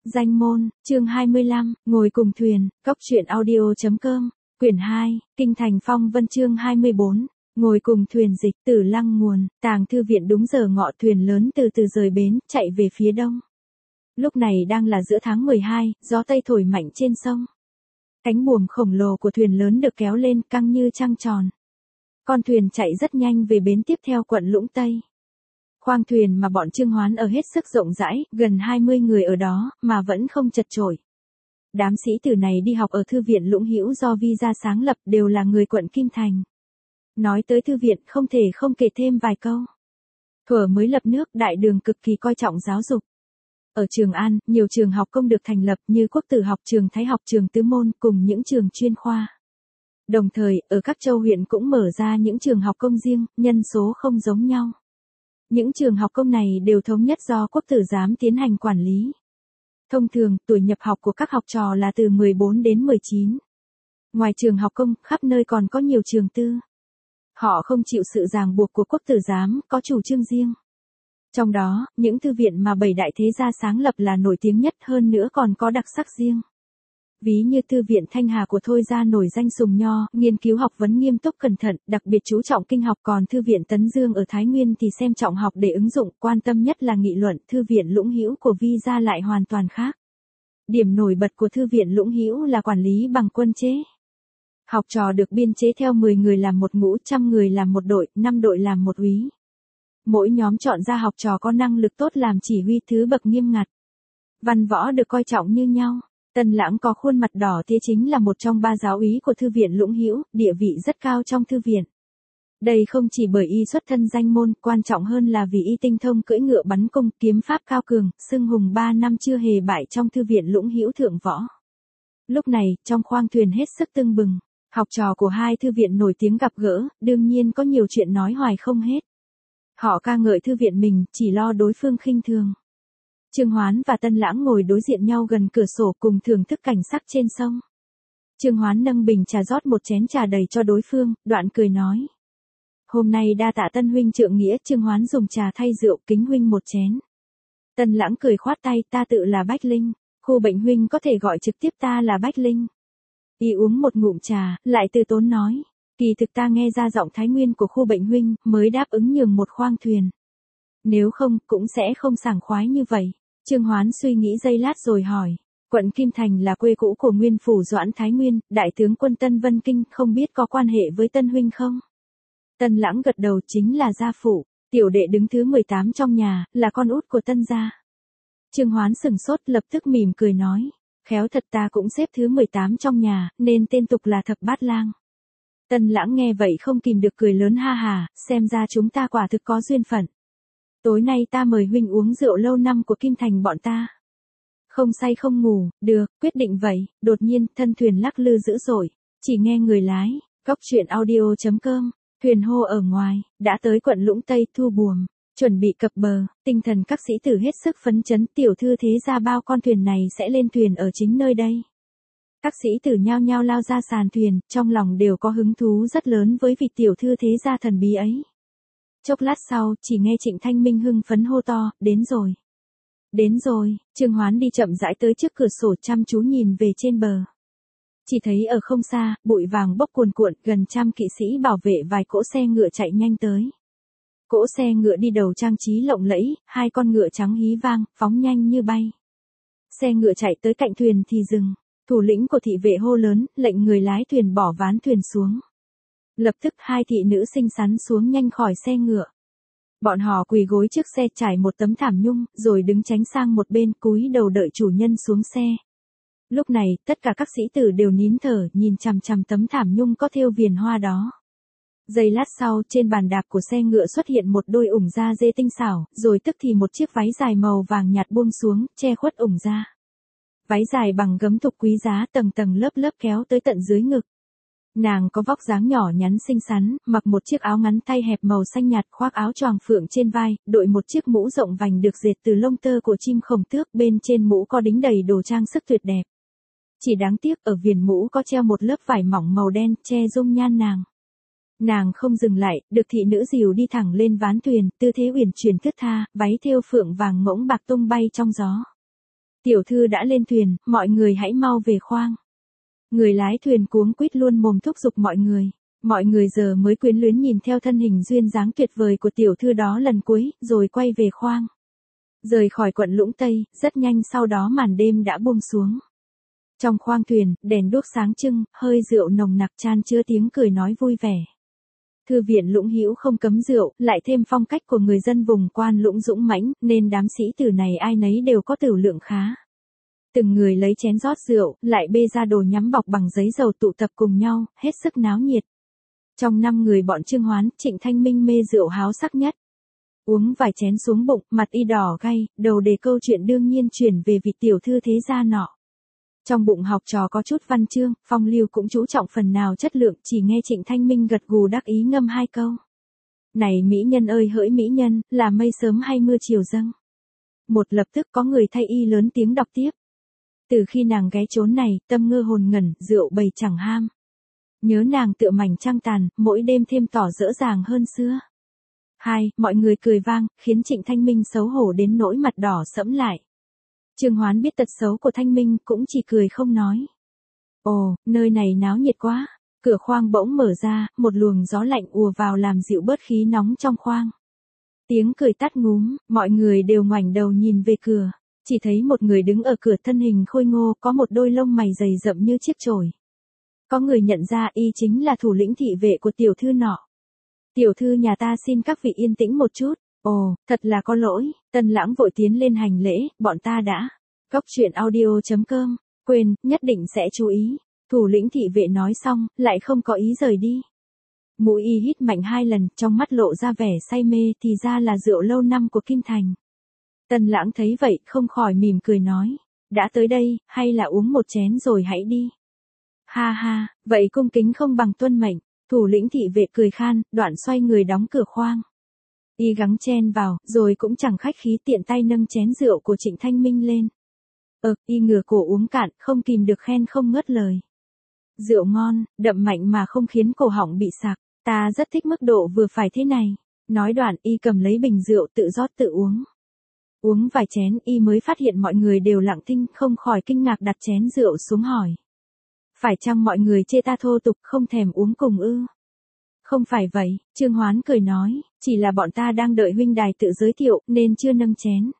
Danh môn, chương 25, ngồi cùng thuyền, cốc truyện audio.com, quyển 2, Kinh thành phong vân chương 24, ngồi cùng thuyền dịch Tử Lăng nguồn, Tàng thư viện đúng giờ ngọ thuyền lớn từ từ rời bến, chạy về phía đông. Lúc này đang là giữa tháng 12, gió tây thổi mạnh trên sông. Cánh buồm khổng lồ của thuyền lớn được kéo lên căng như trăng tròn. Con thuyền chạy rất nhanh về bến tiếp theo quận Lũng Tây. Khoang thuyền mà bọn Trương Hoán ở hết sức rộng rãi, gần 20 người ở đó, mà vẫn không chật chội. Đám sĩ tử này đi học ở thư viện Lũng Hữu do Vi gia sáng lập, đều là người quận Kim Thành. Nói tới thư viện không thể không kể thêm vài câu. Thuở mới lập nước, đại đường cực kỳ coi trọng giáo dục. Ở Trường An, nhiều trường học công được thành lập như Quốc Tử học, Trường Thái học, Trường Tứ Môn cùng những trường chuyên khoa. Đồng thời, ở các châu huyện cũng mở ra những trường học công riêng, nhân số không giống nhau. Những trường học công này đều thống nhất do Quốc Tử giám tiến hành quản lý. Thông thường, tuổi nhập học của các học trò là từ 14 đến 19. Ngoài trường học công, khắp nơi còn có nhiều trường tư. Họ không chịu sự ràng buộc của Quốc Tử giám, có chủ trương riêng. Trong đó, những thư viện mà 7 đại thế gia sáng lập là nổi tiếng nhất, hơn nữa còn có đặc sắc riêng. Ví như thư viện Thanh Hà của Thôi gia nổi danh Sùng Nho, nghiên cứu học vấn nghiêm túc cẩn thận, đặc biệt chú trọng kinh học, còn thư viện Tấn Dương ở Thái Nguyên thì xem trọng học để ứng dụng, quan tâm nhất là nghị luận. Thư viện Lũng Hữu của Vi gia lại hoàn toàn khác. Điểm nổi bật của thư viện Lũng Hữu là quản lý bằng quân chế. Học trò được biên chế theo 10 người làm một ngũ, 100 người làm một đội, 5 đội làm một úy. Mỗi nhóm chọn ra học trò có năng lực tốt làm chỉ huy thứ bậc nghiêm ngặt. Văn võ được coi trọng như nhau. Tân Lãng có khuôn mặt đỏ tía chính là một trong 3 giáo úy của thư viện Lũng Hữu, địa vị rất cao trong thư viện. Đây không chỉ bởi y xuất thân danh môn, quan trọng hơn là vì y tinh thông cưỡi ngựa bắn cung, kiếm pháp cao cường, xưng hùng 3 năm chưa hề bại trong thư viện Lũng Hữu thượng võ. Lúc này, trong khoang thuyền hết sức tưng bừng, học trò của hai thư viện nổi tiếng gặp gỡ, đương nhiên có nhiều chuyện nói hoài không hết. Họ ca ngợi thư viện mình, chỉ lo đối phương khinh thường. Trương Hoán và Tân Lãng ngồi đối diện nhau gần cửa sổ cùng thưởng thức cảnh sắc trên sông. Trương Hoán nâng bình trà rót một chén trà đầy cho đối phương, đoạn cười nói. Hôm nay đa tạ Tân huynh trượng nghĩa. Trương Hoán dùng trà thay rượu, kính huynh một chén. Tân Lãng cười khoát tay, ta tự là Bách Linh, khu bệnh huynh có thể gọi trực tiếp ta là Bách Linh. Y uống một ngụm trà, lại từ tốn nói. Kỳ thực ta nghe ra giọng Thái Nguyên của khu bệnh huynh, mới đáp ứng nhường một khoang thuyền. Nếu không, cũng sẽ không sảng khoái như vậy. Trương Hoán suy nghĩ giây lát rồi hỏi. Quận Kim Thành là quê cũ của nguyên phủ Doãn Thái Nguyên, đại tướng quân Tân Vân Kinh, không biết có quan hệ với Tân huynh không? Tân Lãng gật đầu, chính là gia phụ. Tiểu đệ đứng thứ 18 trong nhà, là con út của Tân gia. Trương Hoán sừng sốt, lập tức mỉm cười nói. Khéo thật, ta cũng xếp thứ 18 trong nhà, nên tên tục là Thập Bát Lang. Tân Lãng nghe vậy không kìm được cười lớn ha hà, xem ra chúng ta quả thực có duyên phận. Tối nay ta mời huynh uống rượu lâu năm của Kim Thành bọn ta. Không say không ngủ, được, quyết định vậy. Đột nhiên, thân thuyền lắc lư dữ dội, chỉ nghe người lái, cốc truyện audio.com, thuyền hô ở ngoài, đã tới quận Lũng Tây. Thu buồm, chuẩn bị cập bờ, tinh thần các sĩ tử hết sức phấn chấn. Tiểu thư thế ra bao con thuyền này sẽ lên thuyền ở chính nơi đây. Các sĩ tử nhao nhao lao ra sàn thuyền, trong lòng đều có hứng thú rất lớn với vị tiểu thư thế gia thần bí ấy. Chốc lát sau, chỉ nghe Trịnh Thanh Minh hưng phấn hô to, đến rồi. Đến rồi. Trương Hoán đi chậm rãi tới trước cửa sổ, chăm chú nhìn về trên bờ. Chỉ thấy ở không xa, bụi vàng bốc cuồn cuộn, gần 100 kỵ sĩ bảo vệ vài cỗ xe ngựa chạy nhanh tới. Cỗ xe ngựa đi đầu trang trí lộng lẫy, 2 con ngựa trắng hí vang, phóng nhanh như bay. Xe ngựa chạy tới cạnh thuyền thì dừng. Thủ lĩnh của thị vệ hô lớn, lệnh người lái thuyền bỏ ván thuyền xuống. Lập tức 2 thị nữ xinh xắn xuống nhanh khỏi xe ngựa. Bọn họ quỳ gối trước xe trải một tấm thảm nhung, rồi đứng tránh sang một bên, cúi đầu đợi chủ nhân xuống xe. Lúc này, tất cả các sĩ tử đều nín thở, nhìn chằm chằm tấm thảm nhung có thêu viền hoa đó. Giây lát sau, trên bàn đạp của xe ngựa xuất hiện một đôi ủng da dê tinh xảo, rồi tức thì một chiếc váy dài màu vàng nhạt buông xuống, che khuất ủng da. Váy dài bằng gấm thục quý giá, tầng tầng lớp lớp kéo tới tận dưới ngực. Nàng có vóc dáng nhỏ nhắn xinh xắn, mặc một chiếc áo ngắn tay hẹp màu xanh nhạt, khoác áo choàng phượng trên vai, đội một chiếc mũ rộng vành được dệt từ lông tơ của chim khổng tước, bên trên mũ có đính đầy đồ trang sức tuyệt đẹp. Chỉ đáng tiếc ở viền mũ có treo một lớp vải mỏng màu đen, che dung nhan nàng. Nàng không dừng lại, được thị nữ dìu đi thẳng lên ván thuyền, tư thế uyển chuyển thướt tha, váy thêu phượng vàng ngỗng bạc tung bay trong gió. tiểu thư đã lên thuyền, mọi người hãy mau về khoang. Người lái thuyền cuống quýt luôn mồm thúc giục mọi người. Mọi người giờ mới quyến luyến nhìn theo thân hình duyên dáng tuyệt vời của tiểu thư đó lần cuối, rồi quay về khoang. Rời khỏi quận Lũng Tây, rất nhanh sau đó màn đêm đã buông xuống. Trong khoang thuyền, đèn đuốc sáng trưng, hơi rượu nồng nặc chan chứa tiếng cười nói vui vẻ. Thư viện Lũng Hữu không cấm rượu, lại thêm phong cách của người dân vùng Quan Lũng dũng mãnh, nên đám sĩ tử này ai nấy đều có tửu lượng khá. Từng người lấy chén rót rượu, lại bê ra đồ nhắm bọc bằng giấy dầu tụ tập cùng nhau, hết sức náo nhiệt. Trong 5 người bọn Trương Hoán, Trịnh Thanh Minh mê rượu háo sắc nhất. Uống vài chén xuống bụng, mặt y đỏ gay, đầu đề câu chuyện đương nhiên chuyển về vị tiểu thư thế gia nọ. Trong bụng học trò có chút văn chương, phong lưu cũng chú trọng phần nào chất lượng, chỉ nghe Trịnh Thanh Minh gật gù đắc ý ngâm 2 câu. Này mỹ nhân ơi hỡi mỹ nhân, là mây sớm hay mưa chiều dâng. Một lập tức có người thay y lớn tiếng đọc tiếp. Từ khi nàng ghé chốn này, tâm ngơ hồn ngẩn, rượu bầy chẳng ham. Nhớ nàng tựa mảnh trăng tàn, mỗi đêm thêm tỏ dỡ dàng hơn xưa. 2. Mọi người cười vang, khiến Trịnh Thanh Minh xấu hổ đến nỗi mặt đỏ sẫm lại. Trương Hoán biết tật xấu của Thanh Minh, cũng chỉ cười không nói. Ồ, nơi này náo nhiệt quá. Cửa khoang bỗng mở ra, một luồng gió lạnh ùa vào làm dịu bớt khí nóng trong khoang. Tiếng cười tắt ngúm, mọi người đều ngoảnh đầu nhìn về cửa. Chỉ thấy một người đứng ở cửa, thân hình khôi ngô, có một đôi lông mày dày rậm như chiếc chổi. Có người nhận ra y chính là thủ lĩnh thị vệ của tiểu thư nọ. Tiểu thư nhà ta xin các vị yên tĩnh một chút. Ồ, thật là có lỗi. Tân Lãng vội tiến lên hành lễ, bọn ta đã. Góc truyện audio.com, quên, nhất định sẽ chú ý. Thủ lĩnh thị vệ nói xong, lại không có ý rời đi. Mũi y hít mạnh 2 lần, trong mắt lộ ra vẻ say mê, thì ra là rượu lâu năm của Kinh Thành. Tân Lãng thấy vậy, không khỏi mỉm cười nói. Đã tới đây, hay là uống một chén rồi hãy đi. Ha ha, vậy cung kính không bằng tuân mệnh. Thủ lĩnh thị vệ cười khan, đoạn xoay người đóng cửa khoang. Y gắng chen vào, rồi cũng chẳng khách khí tiện tay nâng chén rượu của Trịnh Thanh Minh lên. Y ngửa cổ uống cạn, không kìm được khen không ngớt lời. Rượu ngon, đậm mạnh mà không khiến cổ họng bị sặc, ta rất thích mức độ vừa phải thế này. Nói đoạn y cầm lấy bình rượu tự rót tự uống. Uống vài chén y mới phát hiện mọi người đều lặng thinh, không khỏi kinh ngạc đặt chén rượu xuống hỏi. Phải chăng mọi người chê ta thô tục không thèm uống cùng ư? Không phải vậy, Trương Hoán cười nói, chỉ là bọn ta đang đợi huynh đài tự giới thiệu nên chưa nâng chén.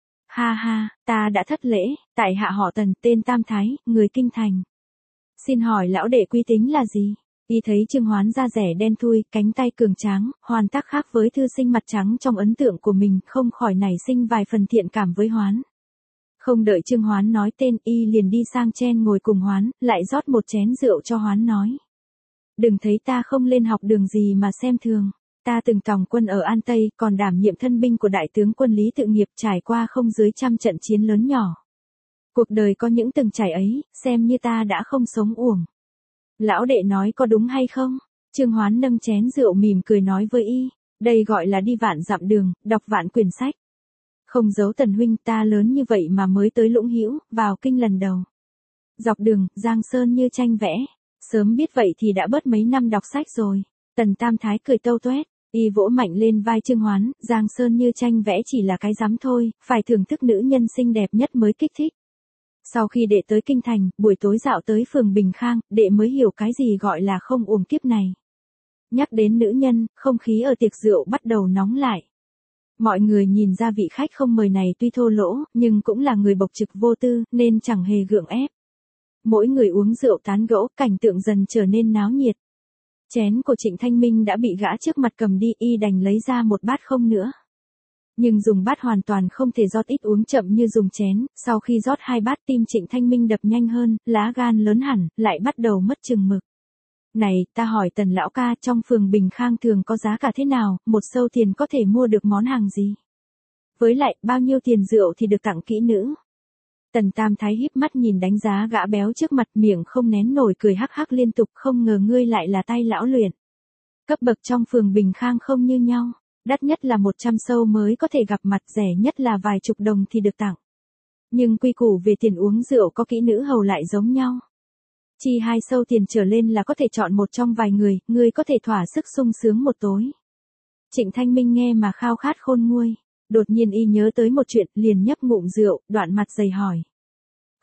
Ha ha, ta đã thất lễ, tại hạ họ Tần, tên Tam Thái, người Kinh Thành. Xin hỏi lão đệ quý tính là gì? Y thấy Trương Hoán da rẻ đen thui, cánh tay cường tráng, hoàn tác khác với thư sinh mặt trắng trong ấn tượng của mình, không khỏi nảy sinh vài phần thiện cảm với Hoán. Không đợi Trương Hoán nói tên, y liền đi sang chen ngồi cùng Hoán, lại rót một chén rượu cho Hoán nói. Đừng thấy ta không lên học đường gì mà xem thường. Ta từng tòng quân ở An Tây, còn đảm nhiệm thân binh của đại tướng quân Lý Tự Nghiệp, trải qua không dưới 100 trận chiến lớn nhỏ. Cuộc đời có những từng trải ấy, xem như ta đã không sống uổng. Lão đệ nói có đúng hay không? Trương Hoán nâng chén rượu mỉm cười nói với y, đây gọi là đi vạn dặm đường, đọc vạn quyển sách. Không giấu Tần huynh, ta lớn như vậy mà mới tới Lũng Hữu, vào kinh lần đầu. Dọc đường, giang sơn như tranh vẽ. Sớm biết vậy thì đã bớt mấy năm đọc sách rồi. Tần Tam Thái cười tâu tuét, y vỗ mạnh lên vai Trương Hoán, giang sơn như tranh vẽ chỉ là cái rắm thôi, phải thưởng thức nữ nhân xinh đẹp nhất mới kích thích. Sau khi đệ tới Kinh Thành, buổi tối dạo tới phường Bình Khang, đệ mới hiểu cái gì gọi là không uổng kiếp này. Nhắc đến nữ nhân, không khí ở tiệc rượu bắt đầu nóng lại. Mọi người nhìn ra vị khách không mời này tuy thô lỗ, nhưng cũng là người bộc trực vô tư, nên chẳng hề gượng ép. Mỗi người uống rượu tán gẫu, cảnh tượng dần trở nên náo nhiệt. Chén của Trịnh Thanh Minh đã bị gã trước mặt cầm đi, y đành lấy ra một bát không nữa. Nhưng dùng bát hoàn toàn không thể rót ít uống chậm như dùng chén, sau khi rót 2 bát tim Trịnh Thanh Minh đập nhanh hơn, lá gan lớn hẳn, lại bắt đầu mất chừng mực. Này, ta hỏi Tần lão ca, trong phường Bình Khang thường có giá cả thế nào, 1 sâu tiền có thể mua được món hàng gì? Với lại, bao nhiêu tiền rượu thì được tặng kỹ nữ? Tần Tam Thái híp mắt nhìn đánh giá gã béo trước mặt, miệng không nén nổi cười hắc hắc liên tục, không ngờ ngươi lại là tay lão luyện. Cấp bậc trong phường Bình Khang không như nhau, đắt nhất là 100 sâu mới có thể gặp mặt, rẻ nhất là vài chục đồng thì được tặng. Nhưng quy củ về tiền uống rượu có kỹ nữ hầu lại giống nhau. Chi 2 sâu tiền trở lên là có thể chọn một trong vài người, ngươi có thể thỏa sức sung sướng một tối. Trịnh Thanh Minh nghe mà khao khát khôn nguôi. Đột nhiên y nhớ tới một chuyện, liền nhấp ngụm rượu, đoạn mặt dày hỏi.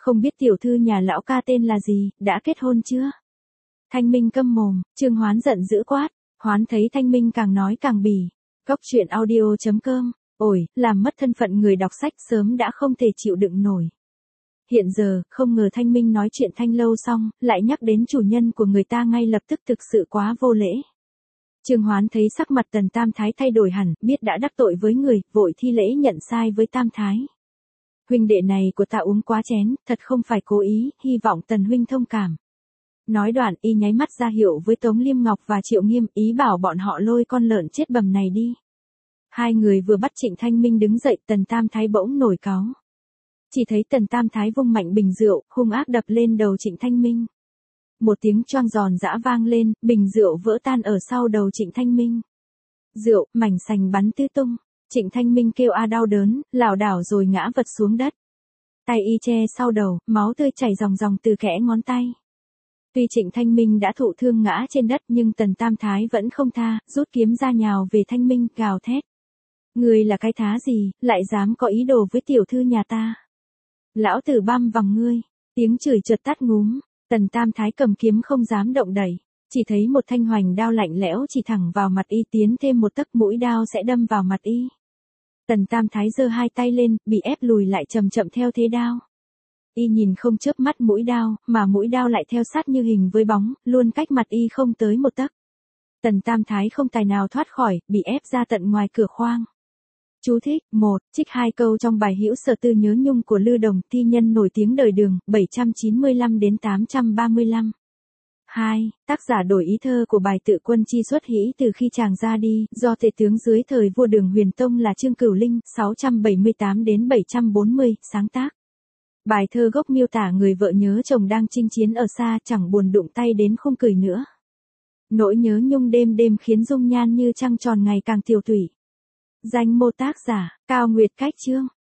Không biết tiểu thư nhà lão ca tên là gì, đã kết hôn chưa? Thanh Minh câm mồm, Trương Hoán giận dữ quát. Hoán thấy Thanh Minh càng nói càng bỉ. Cốc truyện audio.com. Ôi, làm mất thân phận người đọc sách sớm đã không thể chịu đựng nổi. Hiện giờ, không ngờ Thanh Minh nói chuyện thanh lâu xong, lại nhắc đến chủ nhân của người ta ngay lập tức thực sự quá vô lễ. Trương Hoán thấy sắc mặt Tần Tam Thái thay đổi hẳn, biết đã đắc tội với người, vội thi lễ nhận sai với Tam Thái. Huynh đệ này của ta uống quá chén, thật không phải cố ý, hy vọng Tần huynh thông cảm. Nói đoạn y nháy mắt ra hiệu với Tống Liêm Ngọc và Triệu Nghiêm, ý bảo bọn họ lôi con lợn chết bầm này đi. Hai người vừa bắt Trịnh Thanh Minh đứng dậy, Tần Tam Thái bỗng nổi cáu. Chỉ thấy Tần Tam Thái vung mạnh bình rượu, hung ác đập lên đầu Trịnh Thanh Minh. Một tiếng choang giòn giã vang lên, bình rượu vỡ tan ở sau đầu Trịnh Thanh Minh. Rượu, mảnh sành bắn tứ tung. Trịnh Thanh Minh kêu a đau đớn, lảo đảo rồi ngã vật xuống đất. Tay y che sau đầu, máu tươi chảy ròng ròng từ kẽ ngón tay. Tuy Trịnh Thanh Minh đã thụ thương ngã trên đất nhưng Tần Tam Thái vẫn không tha, rút kiếm ra nhào về Thanh Minh, gào thét. Ngươi là cái thá gì, lại dám có ý đồ với tiểu thư nhà ta. Lão tử băm vòng ngươi, tiếng chửi chợt tắt ngúm, Tần Tam Thái cầm kiếm không dám động đẩy, chỉ thấy một thanh hoành đao lạnh lẽo chỉ thẳng vào mặt y, tiến thêm một tấc mũi đao sẽ đâm vào mặt y. Tần Tam Thái giơ hai tay lên, bị ép lùi lại chậm chậm theo thế đao. Y nhìn không chớp mắt mũi đao, mà mũi đao lại theo sát như hình với bóng, luôn cách mặt y không tới một tấc. Tần Tam Thái không tài nào thoát khỏi, bị ép ra tận ngoài cửa khoang. Chú thích, 1, trích 2 câu trong bài Hữu Sở Tư Nhớ Nhung của Lư Đồng, thi nhân nổi tiếng đời Đường, 795-835. 2, tác giả đổi ý thơ của bài Tự Quân Chi Xuất Hĩ từ khi chàng ra đi, do tể tướng dưới thời vua Đường Huyền Tông là Trương Cửu Linh, 678-740, sáng tác. Bài thơ gốc miêu tả người vợ nhớ chồng đang chinh chiến ở xa, chẳng buồn đụng tay đến không cười nữa. Nỗi nhớ nhung đêm đêm khiến dung nhan như trăng tròn ngày càng tiều tụy. Danh mô tác giả, Cao Nguyệt Cách Chương.